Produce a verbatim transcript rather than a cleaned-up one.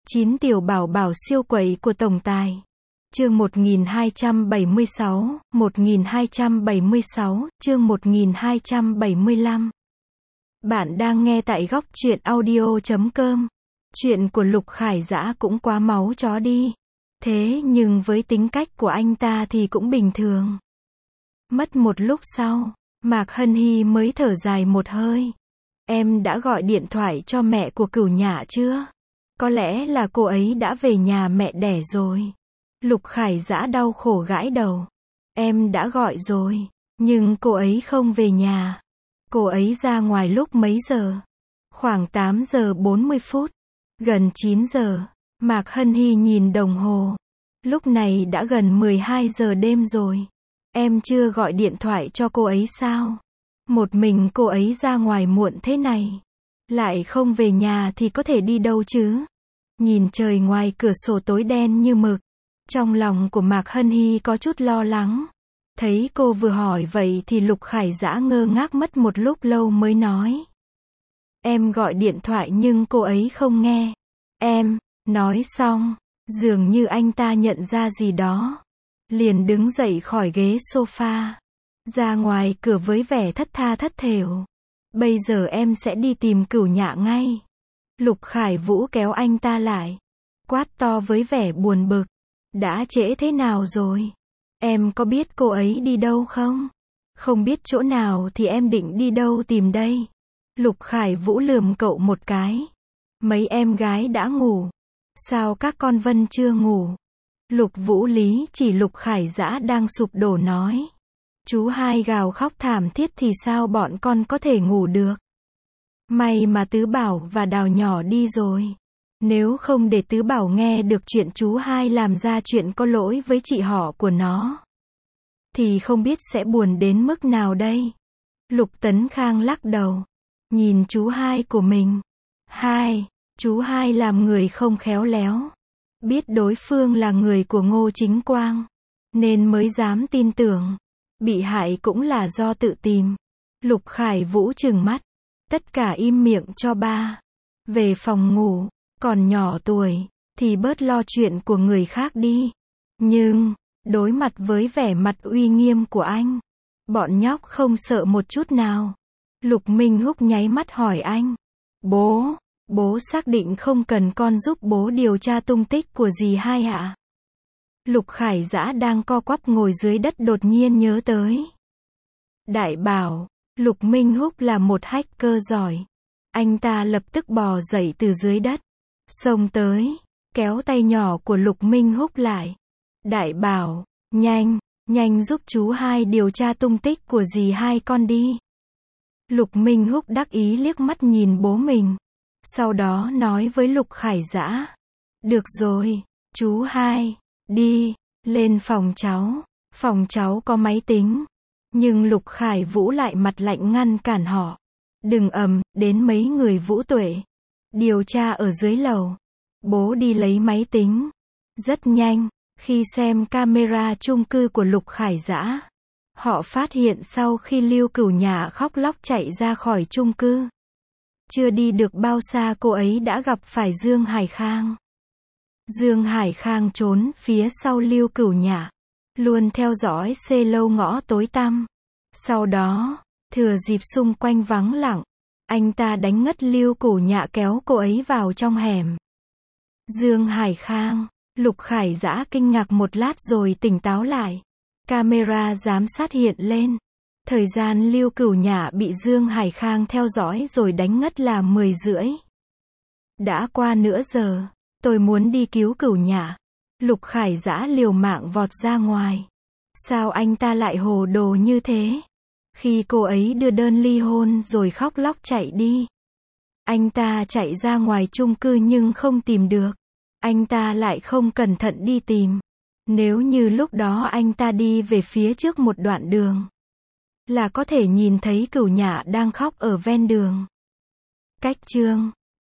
chín tiểu bảo bảo siêu quậy của tổng tài. Chương một nghìn hai trăm bảy mươi sáu, một nghìn hai trăm bảy mươi sáu, chương một nghìn hai trăm bảy mươi lăm. Bạn đang nghe tại góc truyện audio chấm com. Chuyện của Lục Khải Dã cũng quá máu chó đi. Thế nhưng với tính cách của anh ta thì cũng bình thường. Mất một lúc sau, Mạc Hân Hy mới thở dài một hơi. Em đã gọi điện thoại cho mẹ của Cửu Nhã chưa? Có lẽ là cô ấy đã về nhà mẹ đẻ rồi. Lục Khải Dã đau khổ gãi đầu. Em đã gọi rồi, nhưng cô ấy không về nhà. Cô ấy ra ngoài lúc mấy giờ? Khoảng tám giờ bốn mươi phút. Gần chín giờ. Mạc Hân Hy nhìn đồng hồ. Lúc này đã gần mười hai giờ đêm rồi. Em chưa gọi điện thoại cho cô ấy sao? Một mình cô ấy ra ngoài muộn thế này. Lại không về nhà thì có thể đi đâu chứ? Nhìn trời ngoài cửa sổ tối đen như mực. Trong lòng của Mạc Hân Hy có chút lo lắng. Thấy cô vừa hỏi vậy thì Lục Khải Dã ngơ ngác mất một lúc lâu mới nói. Em gọi điện thoại nhưng cô ấy không nghe. Em, nói xong, dường như anh ta nhận ra gì đó. Liền đứng dậy khỏi ghế sofa. Ra ngoài cửa với vẻ thất tha thất thểu. Bây giờ em sẽ đi tìm Cửu Nhã ngay. Lục Khải Vũ kéo anh ta lại. Quát to với vẻ buồn bực. Đã trễ thế nào rồi? Em có biết cô ấy đi đâu không? Không biết chỗ nào thì em định đi đâu tìm đây? Lục Khải Vũ lườm cậu một cái. Mấy em gái đã ngủ. Sao các con Vân chưa ngủ? Lục Vũ Lý chỉ Lục Khải Dã đang sụp đổ nói. Chú hai gào khóc thảm thiết thì sao bọn con có thể ngủ được? May mà Tứ Bảo và Đào nhỏ đi rồi. Nếu không để Tứ Bảo nghe được chuyện chú hai làm ra chuyện có lỗi với chị họ của nó, thì không biết sẽ buồn đến mức nào đây. Lục Tấn Khang lắc đầu. Nhìn chú hai của mình. Hai, chú hai làm người không khéo léo. Biết đối phương là người của Ngô Chính Quang, nên mới dám tin tưởng. Bị hại cũng là do tự tìm. Lục Khải Vũ trừng mắt. Tất cả im miệng cho ba. Về phòng ngủ. Còn nhỏ tuổi, thì bớt lo chuyện của người khác đi. Nhưng, đối mặt với vẻ mặt uy nghiêm của anh, bọn nhóc không sợ một chút nào. Lục Minh Húc nháy mắt hỏi anh. Bố, bố xác định không cần con giúp bố điều tra tung tích của dì hai ạ? Lục Khải Dã đang co quắp ngồi dưới đất đột nhiên nhớ tới. Đại bảo, Lục Minh Húc là một hacker giỏi. Anh ta lập tức bò dậy từ dưới đất. Xông tới, kéo tay nhỏ của Lục Minh Húc lại. Đại bảo, nhanh, nhanh giúp chú hai điều tra tung tích của dì hai con đi. Lục Minh Húc đắc ý liếc mắt nhìn bố mình. Sau đó nói với Lục Khải Dã. Được rồi, chú hai, đi, lên phòng cháu. Phòng cháu có máy tính. Nhưng Lục Khải Vũ lại mặt lạnh ngăn cản họ. Đừng ầm, đến mấy người Vũ Tuệ. Điều tra ở dưới lầu. Bố đi lấy máy tính. Rất nhanh, khi xem camera chung cư của Lục Khải Dã, họ phát hiện sau khi Lưu Cửu Nhã khóc lóc chạy ra khỏi chung cư, chưa đi được bao xa cô ấy đã gặp phải Dương Hải Khang. Dương Hải Khang trốn phía sau Lưu Cửu Nhã, luôn theo dõi xê lâu ngõ tối tăm. Sau đó, thừa dịp xung quanh vắng lặng, anh ta đánh ngất Lưu Cửu Nhã kéo cô ấy vào trong hẻm. Dương Hải Khang, Lục Khải Dã kinh ngạc một lát rồi tỉnh táo lại. Camera giám sát hiện lên. Thời gian Lưu Cửu Nhã bị Dương Hải Khang theo dõi rồi đánh ngất là mười rưỡi. Đã qua nửa giờ, tôi muốn đi cứu Cửu Nhã. Lục Khải Dã liều mạng vọt ra ngoài. Sao anh ta lại hồ đồ như thế? Khi cô ấy đưa đơn ly hôn rồi khóc lóc chạy đi. Anh ta chạy ra ngoài chung cư nhưng không tìm được. Anh ta lại không cẩn thận đi tìm. Nếu như lúc đó anh ta đi về phía trước một đoạn đường, là có thể nhìn thấy Cửu Nhã đang khóc ở ven đường. Cách chương